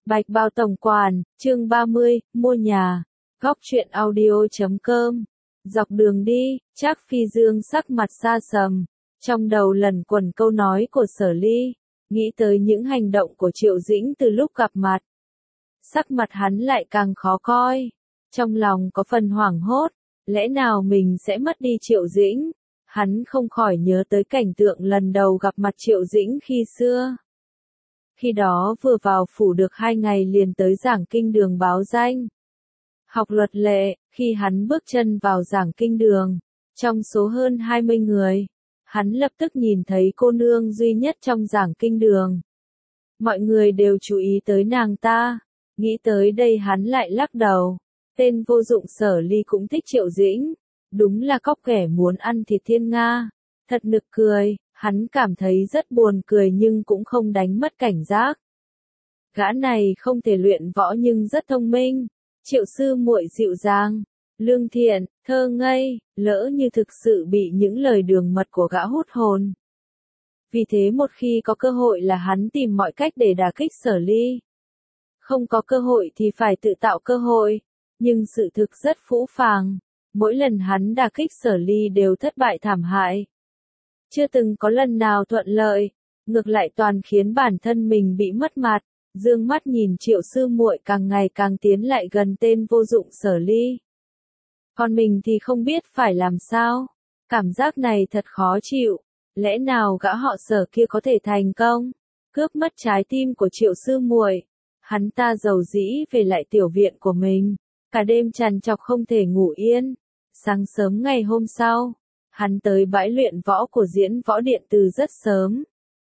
Bạch Bao Tổng Quản, chương 30, mua nhà. Góc truyện audio.com. Dọc đường đi, Trác Phi Dương sắc mặt xa sầm, trong đầu lẩn quẩn câu nói của Sở Ly, nghĩ tới những hành động của Triệu Dĩnh từ lúc gặp mặt. Sắc mặt hắn lại càng khó coi, trong lòng có phần hoảng hốt, lẽ nào mình sẽ mất đi Triệu Dĩnh? Hắn không khỏi nhớ tới cảnh tượng lần đầu gặp mặt Triệu Dĩnh khi xưa. Khi đó vừa vào phủ được 2 ngày liền tới giảng kinh đường báo danh. Học luật lệ, khi hắn bước chân vào giảng kinh đường, trong số hơn 20 người, hắn lập tức nhìn thấy cô nương duy nhất trong giảng kinh đường. Mọi người đều chú ý tới nàng ta, nghĩ tới đây hắn lại lắc đầu. Tên vô dụng Sở Ly cũng thích Triệu Dĩnh, đúng là cóc ghẻ muốn ăn thịt thiên nga. Thật nực cười, hắn cảm thấy rất buồn cười nhưng cũng không đánh mất cảnh giác. Gã này không thể luyện võ nhưng rất thông minh. Triệu sư muội dịu dàng, lương thiện, thơ ngây, lỡ như thực sự bị những lời đường mật của gã hút hồn. Vì thế một khi có cơ hội là hắn tìm mọi cách để đả kích Sở Ly. Không có cơ hội thì phải tự tạo cơ hội, nhưng sự thực rất phũ phàng. Mỗi lần hắn đả kích Sở Ly đều thất bại thảm hại. Chưa từng có lần nào thuận lợi, ngược lại toàn khiến bản thân mình bị mất mặt. Dương mắt nhìn Triệu sư muội càng ngày càng tiến lại gần tên vô dụng Sở Ly. Còn mình thì không biết phải làm sao. Cảm giác này thật khó chịu. Lẽ nào gã họ Sở kia có thể thành công, cướp mất trái tim của Triệu sư muội? Hắn ta giàu dĩ về lại tiểu viện của mình, cả đêm trằn trọc không thể ngủ yên. Sáng sớm ngày hôm sau, hắn tới bãi luyện võ của Diễn Võ Điện từ rất sớm.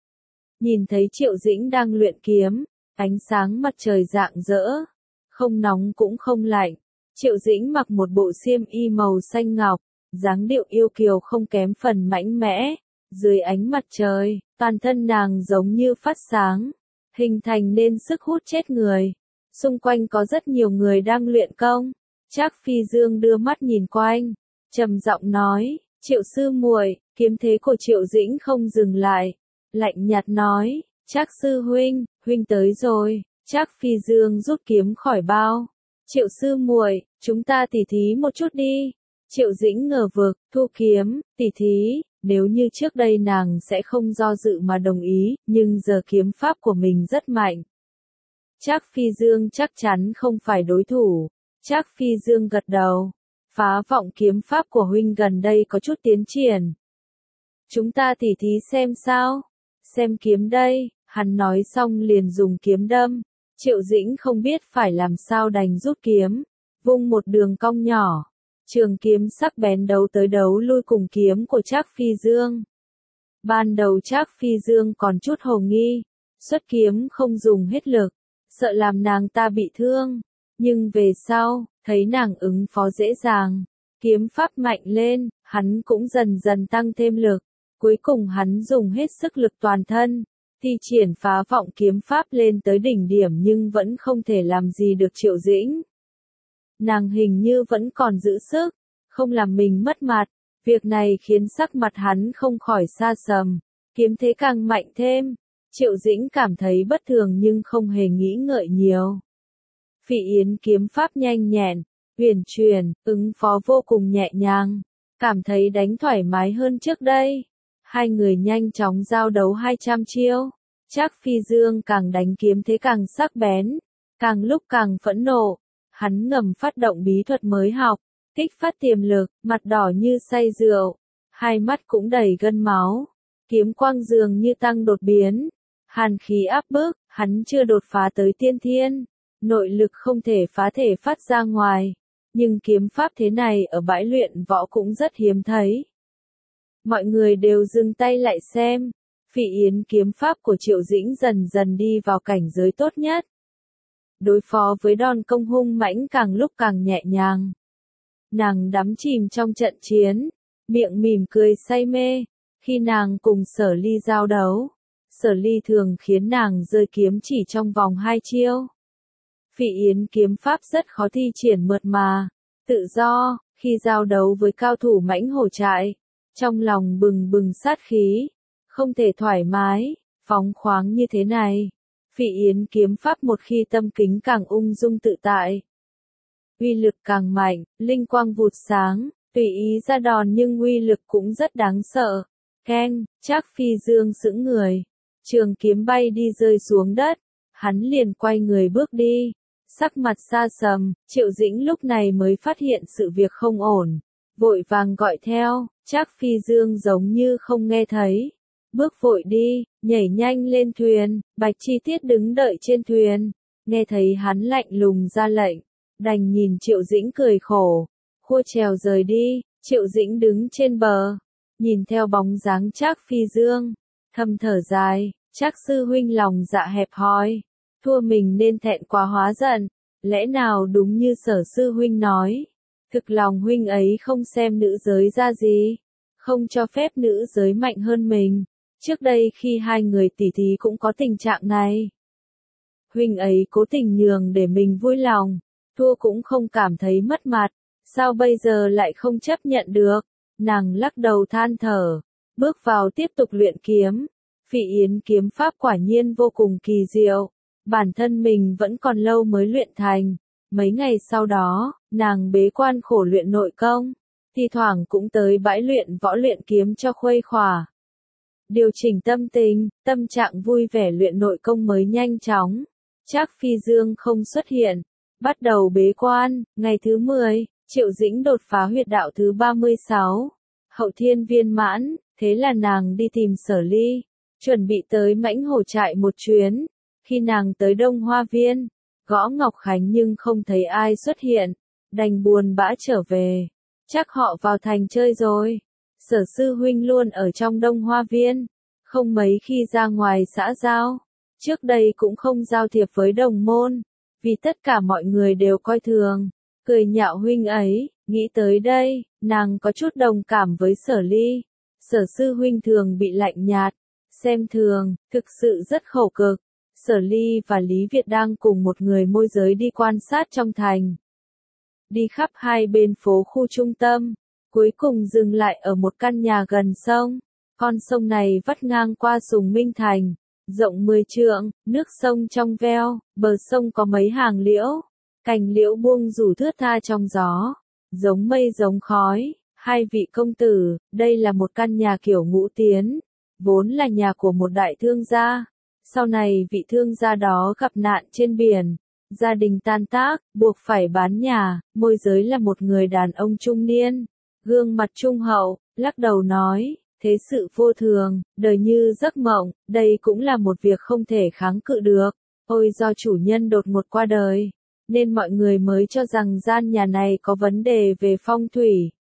Nhìn thấy Triệu Dĩnh đang luyện kiếm, ánh sáng mặt trời rạng rỡ, không nóng cũng không lạnh. Triệu Dĩnh mặc một bộ xiêm y màu xanh ngọc, dáng điệu yêu kiều không kém phần mạnh mẽ. Dưới ánh mặt trời, toàn thân nàng giống như phát sáng, hình thành nên sức hút chết người. Xung quanh có rất nhiều người đang luyện công. Trác Phi Dương đưa mắt nhìn quanh, trầm giọng nói, Triệu sư muội, kiếm thế của Triệu Dĩnh không dừng lại. Lạnh nhạt nói, Trác sư huynh, huynh tới rồi. Trác Phi Dương rút kiếm khỏi bao. Triệu sư muội, chúng ta tỉ thí một chút đi. Triệu Dĩnh ngờ vực, thu kiếm, tỉ thí. Nếu như trước đây nàng sẽ không do dự mà đồng ý, nhưng giờ kiếm pháp của mình rất mạnh. Trác Phi Dương chắc chắn không phải đối thủ. Trác Phi Dương gật đầu. Phá vọng kiếm pháp của huynh gần đây có chút tiến triển. Chúng ta tỉ thí xem sao. Xem kiếm đây, hắn nói xong liền dùng kiếm đâm. Triệu Dĩnh không biết phải làm sao đành rút kiếm, vung một đường cong nhỏ. Trường kiếm sắc bén đấu tới đấu lui cùng kiếm của Trác Phi Dương. Ban đầu Trác Phi Dương còn chút hồ nghi, xuất kiếm không dùng hết lực, sợ làm nàng ta bị thương. Nhưng về sau, thấy nàng ứng phó dễ dàng, kiếm pháp mạnh lên, hắn cũng dần dần tăng thêm lực. Cuối cùng hắn dùng hết sức lực toàn thân, thi triển phá vọng kiếm pháp lên tới đỉnh điểm nhưng vẫn không thể làm gì được Triệu Dĩnh. Nàng hình như vẫn còn giữ sức, không làm mình mất mặt. Việc này khiến sắc mặt hắn không khỏi xa sầm, kiếm thế càng mạnh thêm. Triệu Dĩnh cảm thấy bất thường nhưng không hề nghĩ ngợi nhiều. Phỉ Yến kiếm pháp nhanh nhẹn, huyền chuyển, ứng phó vô cùng nhẹ nhàng, cảm thấy đánh thoải mái hơn trước đây. Hai người nhanh chóng giao đấu 200 chiêu. Trác Phi Dương càng đánh kiếm thế càng sắc bén, càng lúc càng phẫn nộ. Hắn ngầm phát động bí thuật mới học, kích phát tiềm lực, mặt đỏ như say rượu, hai mắt cũng đầy gân máu. Kiếm quang dường như tăng đột biến, hàn khí áp bức, hắn chưa đột phá tới tiên thiên, nội lực không thể phá thể phát ra ngoài. Nhưng kiếm pháp thế này ở bãi luyện võ cũng rất hiếm thấy. Mọi người đều dừng tay lại xem. Phỉ Yến kiếm pháp của Triệu Dĩnh dần dần đi vào cảnh giới tốt nhất. Đối phó với đòn công hung mãnh càng lúc càng nhẹ nhàng. Nàng đắm chìm trong trận chiến, miệng mỉm cười say mê. Khi nàng cùng Sở Ly giao đấu, Sở Ly thường khiến nàng rơi kiếm chỉ trong vòng 2 chiêu. Phỉ Yến kiếm pháp rất khó thi triển mượt mà, tự do. Khi giao đấu với cao thủ mãnh hổ trại, trong lòng bừng bừng sát khí, không thể thoải mái, phóng khoáng như thế này. Phỉ Yến kiếm pháp một khi tâm kính càng ung dung tự tại. Uy lực càng mạnh, linh quang vụt sáng, tùy ý ra đòn nhưng uy lực cũng rất đáng sợ. Keng, Trác Phi Dương sững người. Trường kiếm bay đi rơi xuống đất. Hắn liền quay người bước đi. Sắc mặt xa sầm, Triệu Dĩnh lúc này mới phát hiện sự việc không ổn. Vội vàng gọi theo, Trác Phi Dương giống như không nghe thấy. Bước vội đi, nhảy nhanh lên thuyền, Bạch Chi Tiết đứng đợi trên thuyền. Nghe thấy hắn lạnh lùng ra lệnh, đành nhìn Triệu Dĩnh cười khổ. Khua chèo rời đi, Triệu Dĩnh đứng trên bờ, nhìn theo bóng dáng Trác Phi Dương, thầm thở dài, Trác sư huynh lòng dạ hẹp hòi, thua mình nên thẹn quá hóa giận, lẽ nào đúng như Sở sư huynh nói, thực lòng huynh ấy không xem nữ giới ra gì, không cho phép nữ giới mạnh hơn mình. Trước đây khi hai người tỉ thí cũng có tình trạng này. Huynh ấy cố tình nhường để mình vui lòng, thua cũng không cảm thấy mất mặt, sao bây giờ lại không chấp nhận được? Nàng lắc đầu than thở, bước vào tiếp tục luyện kiếm. Phỉ Yến kiếm pháp quả nhiên vô cùng kỳ diệu, bản thân mình vẫn còn lâu mới luyện thành. Mấy ngày sau đó, nàng bế quan khổ luyện nội công, thi thoảng cũng tới bãi luyện võ luyện kiếm cho khuây khỏa. Điều chỉnh tâm tình, tâm trạng vui vẻ luyện nội công mới nhanh chóng. Trác Phi Dương không xuất hiện, bắt đầu bế quan, ngày thứ 10, Triệu Dĩnh đột phá huyệt đạo thứ 36, hậu thiên viên mãn, thế là nàng đi tìm Sở Ly, chuẩn bị tới Mãnh Hổ trại một chuyến. Khi nàng tới Đông Hoa Viên, gõ Ngọc Khánh nhưng không thấy ai xuất hiện, đành buồn bã trở về. Chắc họ vào thành chơi rồi. Sở sư huynh luôn ở trong Đông Hoa Viên, không mấy khi ra ngoài xã giao. Trước đây cũng không giao thiệp với đồng môn, vì tất cả mọi người đều coi thường, cười nhạo huynh ấy. Nghĩ tới đây, nàng có chút đồng cảm với Sở Ly. Sở sư huynh thường bị lạnh nhạt, xem thường, thực sự rất khổ cực. Sở Ly và Lý Việt đang cùng một người môi giới đi quan sát trong thành. Đi khắp hai bên phố khu trung tâm, cuối cùng dừng lại ở một căn nhà gần sông. Con sông này vắt ngang qua Sùng Minh Thành, rộng 10 trượng, nước sông trong veo, bờ sông có mấy hàng liễu, cành liễu buông rủ thướt tha trong gió, giống mây giống khói. Hai vị công tử, đây là một căn nhà kiểu ngũ tiến, vốn là nhà của một đại thương gia. Sau này vị thương gia đó gặp nạn trên biển, gia đình tan tác, buộc phải bán nhà. Môi giới là một người đàn ông trung niên, gương mặt trung hậu, lắc đầu nói, thế sự vô thường, đời như giấc mộng, đây cũng là một việc không thể kháng cự được. Ôi do chủ nhân đột ngột qua đời, nên mọi người mới cho rằng gian nhà này có vấn đề về phong thủy.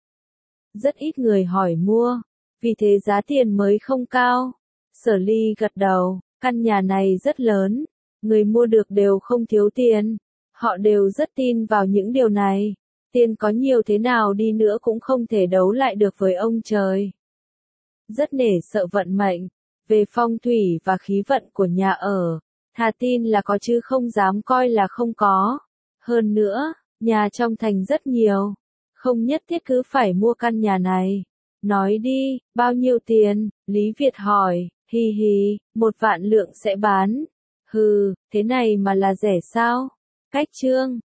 Rất ít người hỏi mua, vì thế giá tiền mới không cao. Sở Ly gật đầu, căn nhà này rất lớn, người mua được đều không thiếu tiền, họ đều rất tin vào những điều này. Tiền có nhiều thế nào đi nữa cũng không thể đấu lại được với ông trời. Rất nể sợ vận mệnh, về phong thủy và khí vận của nhà ở, thà tin là có chứ không dám coi là không có. Hơn nữa, nhà trong thành rất nhiều, không nhất thiết cứ phải mua căn nhà này. Nói đi, bao nhiêu tiền? Lý Việt hỏi. Hi hi, 1.000.000 lượng sẽ bán. Hừ, thế này mà là rẻ sao? Cách chương